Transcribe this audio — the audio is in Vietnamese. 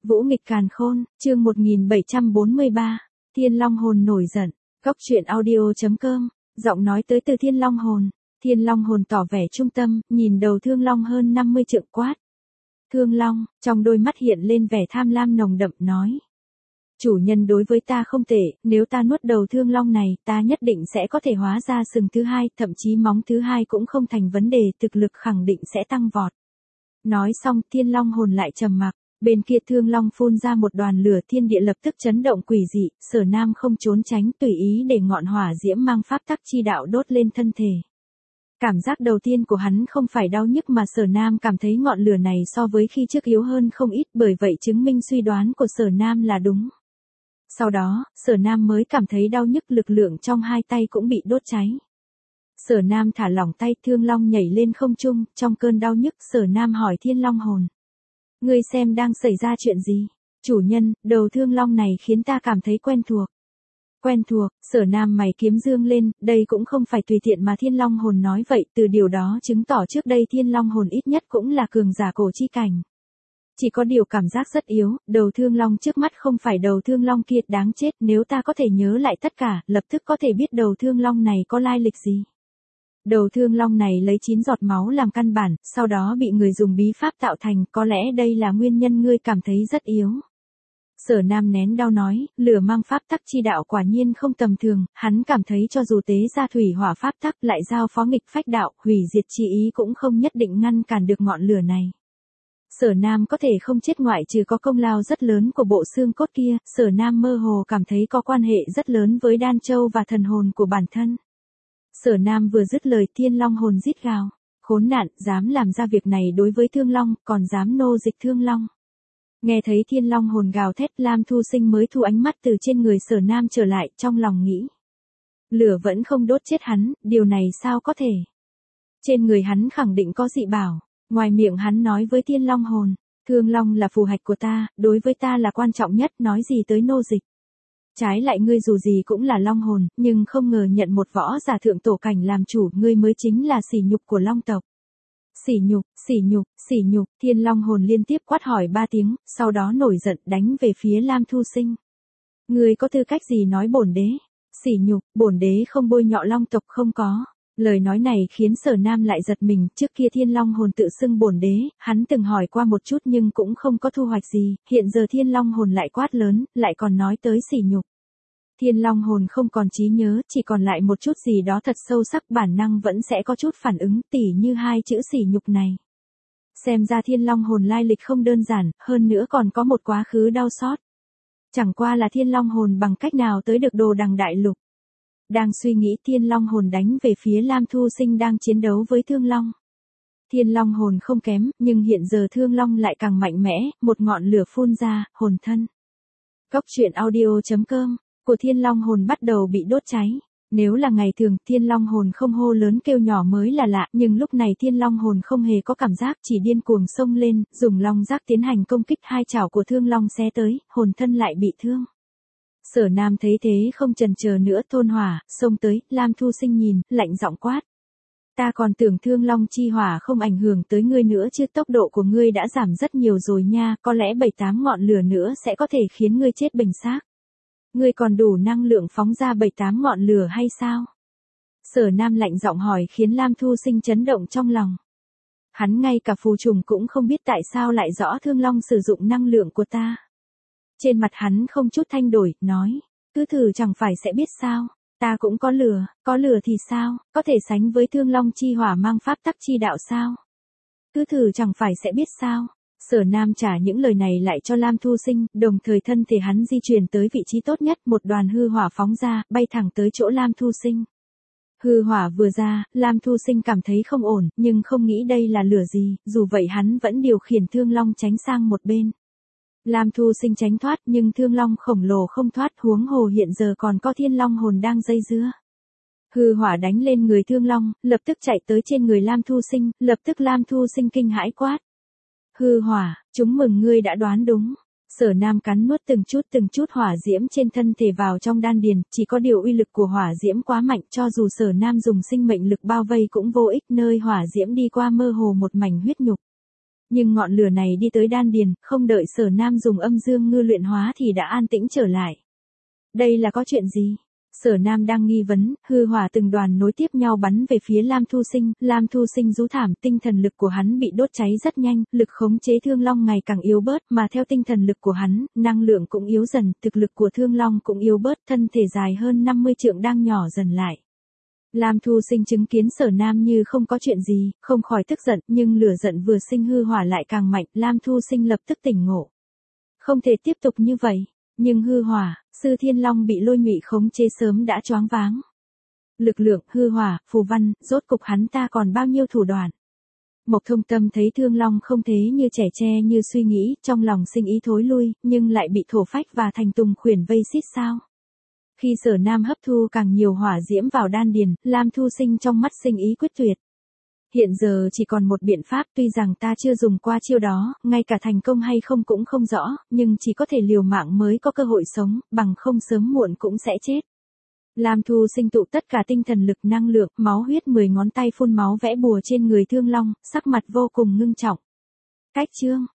Vũ nghịch càn khôn, chương 1743, Thiên Long hồn nổi giận, Cốc truyện audio.com, giọng nói tới từ Thiên Long hồn. Thiên Long hồn tỏ vẻ trung tâm, nhìn đầu Thương Long hơn 50 trượng quát. Thương Long, trong đôi mắt hiện lên vẻ tham lam nồng đậm nói. Chủ nhân đối với ta không tệ, nếu ta nuốt đầu Thương Long này, ta nhất định sẽ có thể hóa ra sừng thứ hai, thậm chí móng thứ hai cũng không thành vấn đề, thực lực khẳng định sẽ tăng vọt. Nói xong, Thiên Long hồn lại trầm mặc. Bên kia Thương Long phun ra một đoàn lửa, thiên địa lập tức chấn động quỷ dị, Sở Nam không trốn tránh, tùy ý để ngọn hỏa diễm mang pháp tắc chi đạo đốt lên thân thể. Cảm giác đầu tiên của hắn không phải đau nhức mà Sở Nam cảm thấy ngọn lửa này so với khi trước yếu hơn không ít, bởi vậy chứng minh suy đoán của Sở Nam là đúng. Sau đó, Sở Nam mới cảm thấy đau nhức, lực lượng trong hai tay cũng bị đốt cháy. Sở Nam thả lỏng tay, Thương Long nhảy lên không trung, trong cơn đau nhức Sở Nam hỏi Thiên Long hồn. Ngươi xem đang xảy ra chuyện gì? Chủ nhân, đầu Thương Long này khiến ta cảm thấy quen thuộc. Quen thuộc, Sở Nam mày kiếm dương lên, đây cũng không phải tùy tiện mà Thiên Long hồn nói vậy, từ điều đó chứng tỏ trước đây Thiên Long hồn ít nhất cũng là cường giả cổ chi cảnh. Chỉ có điều cảm giác rất yếu, đầu Thương Long trước mắt không phải đầu Thương Long kia, đáng chết, nếu ta có thể nhớ lại tất cả, lập tức có thể biết đầu Thương Long này có lai lịch gì. Đầu Thương Long này lấy 9 giọt máu làm căn bản, sau đó bị người dùng bí pháp tạo thành, có lẽ đây là nguyên nhân ngươi cảm thấy rất yếu. Sở Nam nén đau nói, lửa mang pháp tắc chi đạo quả nhiên không tầm thường, hắn cảm thấy cho dù tế ra thủy hỏa pháp tắc lại giao phó nghịch phách đạo, hủy diệt chi ý cũng không nhất định ngăn cản được ngọn lửa này. Sở Nam có thể không chết ngoại trừ có công lao rất lớn của bộ xương cốt kia, Sở Nam mơ hồ cảm thấy có quan hệ rất lớn với Đan Châu và thần hồn của bản thân. Sở Nam vừa dứt lời, Thiên Long hồn rít gào. Khốn nạn, dám làm ra việc này đối với Thương Long, còn dám nô dịch Thương Long. Nghe thấy Thiên Long hồn gào thét, Lam Thu Sinh mới thu ánh mắt từ trên người Sở Nam trở lại, trong lòng nghĩ. Lửa vẫn không đốt chết hắn, điều này sao có thể? Trên người hắn khẳng định có dị bảo. Ngoài miệng hắn nói với Thiên Long hồn, Thương Long là phù hạch của ta, đối với ta là quan trọng nhất, nói gì tới nô dịch. Trái lại ngươi dù gì cũng là Long hồn, nhưng không ngờ nhận một võ giả thượng tổ cảnh làm chủ, ngươi mới chính là sỉ nhục của Long tộc. Sỉ nhục, sỉ nhục, sỉ nhục, Thiên Long hồn liên tiếp quát hỏi 3 tiếng, sau đó nổi giận đánh về phía Lam Thu Sinh. Ngươi có tư cách gì nói bổn đế? Sỉ nhục, bổn đế không bôi nhọ Long tộc, không có. Lời nói này khiến Sở Nam lại giật mình, trước kia Thiên Long hồn tự xưng bổn đế, hắn từng hỏi qua một chút nhưng cũng không có thu hoạch gì, hiện giờ Thiên Long hồn lại quát lớn, lại còn nói tới sỉ nhục. Thiên Long hồn không còn trí nhớ, chỉ còn lại một chút gì đó thật sâu sắc, bản năng vẫn sẽ có chút phản ứng, tỉ như hai chữ sỉ nhục này. Xem ra Thiên Long hồn lai lịch không đơn giản, hơn nữa còn có một quá khứ đau xót. Chẳng qua là Thiên Long hồn bằng cách nào tới được Đồ Đằng Đại Lục. Đang suy nghĩ, Thiên Long hồn đánh về phía Lam Thu Sinh đang chiến đấu với Thương Long. Thiên Long hồn không kém, nhưng hiện giờ Thương Long lại càng mạnh mẽ, một ngọn lửa phun ra, hồn thân. Cốc truyện audio.com, của Thiên Long hồn bắt đầu bị đốt cháy. Nếu là ngày thường, Thiên Long hồn không hô lớn kêu nhỏ mới là lạ, nhưng lúc này Thiên Long hồn không hề có cảm giác, chỉ điên cuồng xông lên, dùng long giác tiến hành công kích, hai chảo của Thương Long xé tới, hồn thân lại bị thương. Sở Nam thấy thế không chần chờ nữa, thôn hỏa, xông tới, Lam Thu Sinh nhìn, lạnh giọng quát. Ta còn tưởng Thương Long chi hỏa không ảnh hưởng tới ngươi nữa chứ, tốc độ của ngươi đã giảm rất nhiều rồi nha, có lẽ 7-8 ngọn lửa nữa sẽ có thể khiến ngươi chết bình xác. Ngươi còn đủ năng lượng phóng ra 7-8 ngọn lửa hay sao? Sở Nam lạnh giọng hỏi khiến Lam Thu Sinh chấn động trong lòng. Hắn ngay cả phù trùng cũng không biết tại sao lại rõ Thương Long sử dụng năng lượng của ta. Trên mặt hắn không chút thay đổi, nói, cứ thử chẳng phải sẽ biết sao, ta cũng có lửa thì sao, có thể sánh với Thương Long chi hỏa mang pháp tắc chi đạo sao? Cứ thử chẳng phải sẽ biết sao? Sở Nam trả những lời này lại cho Lam Thu Sinh, đồng thời thân thể hắn di chuyển tới vị trí tốt nhất, một đoàn hư hỏa phóng ra, bay thẳng tới chỗ Lam Thu Sinh. Hư hỏa vừa ra, Lam Thu Sinh cảm thấy không ổn, nhưng không nghĩ đây là lửa gì, dù vậy hắn vẫn điều khiển Thương Long tránh sang một bên. Lam Thu Sinh tránh thoát nhưng Thương Long khổng lồ không thoát, huống hồ hiện giờ còn có Thiên Long hồn đang dây dưa. Hư hỏa đánh lên người Thương Long, lập tức chạy tới trên người Lam Thu Sinh, lập tức Lam Thu Sinh kinh hãi quát. Hư hỏa, chúng mừng ngươi đã đoán đúng. Sở Nam cắn nuốt từng chút hỏa diễm trên thân thể vào trong đan điền, chỉ có điều uy lực của hỏa diễm quá mạnh, cho dù Sở Nam dùng sinh mệnh lực bao vây cũng vô ích, nơi hỏa diễm đi qua mơ hồ một mảnh huyết nhục. Nhưng ngọn lửa này đi tới đan điền, không đợi Sở Nam dùng âm dương ngư luyện hóa thì đã an tĩnh trở lại. Đây là có chuyện gì? Sở Nam đang nghi vấn, hư hỏa từng đoàn nối tiếp nhau bắn về phía Lam Thu Sinh rú thảm, tinh thần lực của hắn bị đốt cháy rất nhanh, lực khống chế Thương Long ngày càng yếu bớt, mà theo tinh thần lực của hắn, năng lượng cũng yếu dần, thực lực của Thương Long cũng yếu bớt, thân thể dài hơn 50 trượng đang nhỏ dần lại. Lam Thu Sinh chứng kiến Sở Nam như không có chuyện gì, không khỏi tức giận, nhưng lửa giận vừa sinh hư hỏa lại càng mạnh, Lam Thu Sinh lập tức tỉnh ngộ. Không thể tiếp tục như vậy, nhưng hư hỏa, Sư Thiên Long bị Lôi Ngụy khống chế sớm đã choáng váng. Lực lượng, hư hỏa, phù văn, rốt cục hắn ta còn bao nhiêu thủ đoạn. Mộc Thông Tâm thấy Thương Long không thế như trẻ tre như suy nghĩ, trong lòng sinh ý thối lui, nhưng lại bị thổ phách và thành tùng khuyển vây xít sao. Khi Sở Nam hấp thu càng nhiều hỏa diễm vào đan điền, Lam Thu Sinh trong mắt sinh ý quyết tuyệt. Hiện giờ chỉ còn một biện pháp, tuy rằng ta chưa dùng qua chiêu đó, ngay cả thành công hay không cũng không rõ, nhưng chỉ có thể liều mạng mới có cơ hội sống, bằng không sớm muộn cũng sẽ chết. Lam Thu Sinh tụ tất cả tinh thần lực năng lượng, máu huyết 10 ngón tay phun máu vẽ bùa trên người Thương Long, sắc mặt vô cùng ngưng trọng. Cách chương